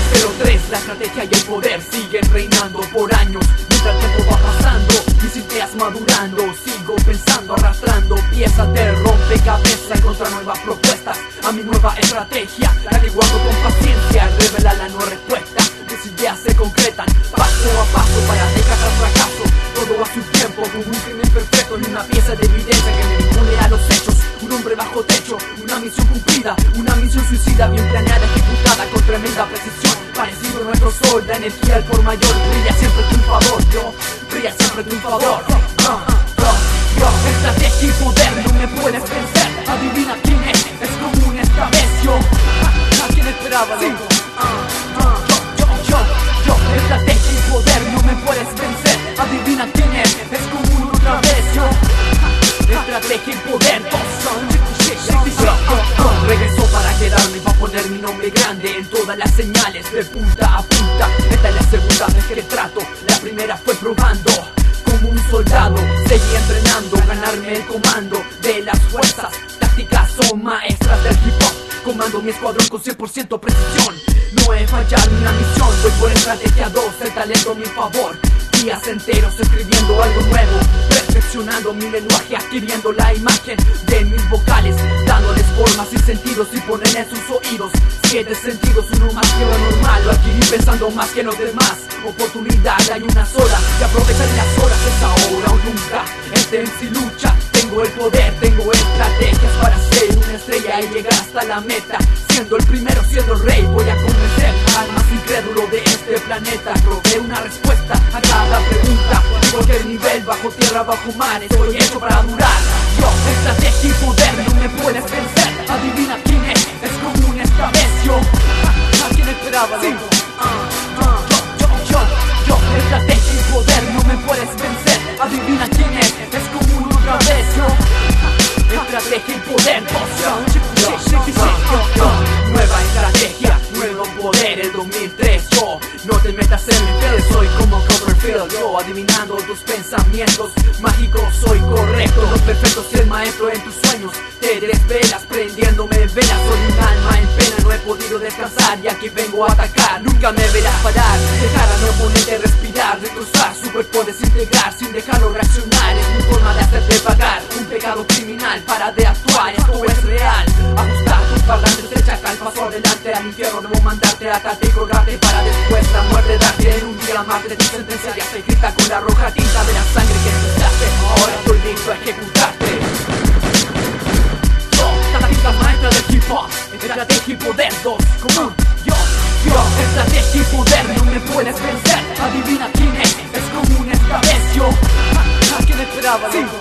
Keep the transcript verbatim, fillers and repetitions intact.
Pero tres, la estrategia y el poder siguen reinando por años. Mientras el tiempo va pasando, mis ideas madurando, sigo pensando, arrastrando piezas de rompecabezas, encontrar nuevas propuestas a mi nueva estrategia. La que guardo con paciencia, revela la no respuesta. Mis ideas se concretan paso a paso para dejar al fracaso. Todo a su tiempo, como un crimen perfecto en una pieza de evidencia que me impone a los hechos. Un hombre bajo techo, una misión cumplida, una misión suicida bien planeada, ejecutada con tremenda precisión. Parecido a nuestro sol, la energía al por mayor brilla siempre a tu favor, yo, brilla siempre a tu favor. Uh, yo, yo, estrategia y poder, no me puedes vencer. Adivina quién es, es común esta vez, yo. ¿A quién esperaba? Sí. Uh, uh, yo, yo, yo, yo, estrategia y poder, no me puedes vencer. Adivina quién es, es común otra vez, yo. Estrategia y poder, regresó para quedarme, va a poner mi nombre grande en todas las señales de punta a punta. Esta es la segunda vez que trato, la primera fue probando. Como un soldado, seguí entrenando, ganarme el comando de las fuerzas. Tácticas son maestras del hip hop. Comando mi escuadrón con cien por ciento precisión. No he fallado en una misión, voy por estrategia dos, el talento a mi favor. Días enteros escribiendo algo nuevo, perfeccionando mi lenguaje, adquiriendo la imagen de mis vocales, dándoles formas y sentidos y poner en sus oídos siete sentidos, uno más que lo normal. Lo adquirí pensando más que los demás. Oportunidad hay una sola y aprovechar las horas, es ahora o nunca. Este en sí lucha, tengo el poder, tengo estrategias para ser una estrella y llegar hasta la meta. Siendo el primero, siendo el rey, voy a convencer al más incrédulo de este planeta. Probé una respuesta a cada pregunta, en cualquier nivel, bajo tierra, bajo mar, estoy hecho para durar. Yo, estrategia y poder, no me puedes vencer. Adivina quién es, es común esta vez, yo. ¿A quién esperaba? Sí. Uh, uh, yo, yo, yo, yo, estrategia y poder, no me puedes vencer. Adivina quién es, es común otra vez, yo. Estrategia y poder, yo, yo, yo, yo. Nueva estrategia, nuevo poder, el dos mil tres, yo. No te metas en mi piel, soy como Copperfield, yo. Adivinando tus pensamientos mágicos, soy correcto. Lo perfecto, si el maestro en tus sueños te desvelas, prendiéndome velas. Soy un alma en pena, no he podido descansar y aquí vengo a atacar. Nunca me verás parar, dejar a mi oponente respirar, destrozar su cuerpo, desintegrar sin dejarlo reaccionar. Es mi forma de hacerte pagar un pecado criminal, para de actuar, esto es real. Ajustar tus parlantes, te chacal, paso adelante al infierno. Debo mandarte, atarte y colgarte para después la muerte darte en un día más de tu sentencia. Ya está escrita con la roja tinta de la sangre que escuchaste. Ahora estoy listo a ejecutarte. Yo, táctica maestra del hip hop, estrategia y poder dos. Como yo, yo, estrategia y poder, no me puedes vencer. Adivina quién es, es común esta vez, yo. ¿A quién esperaba? Sí.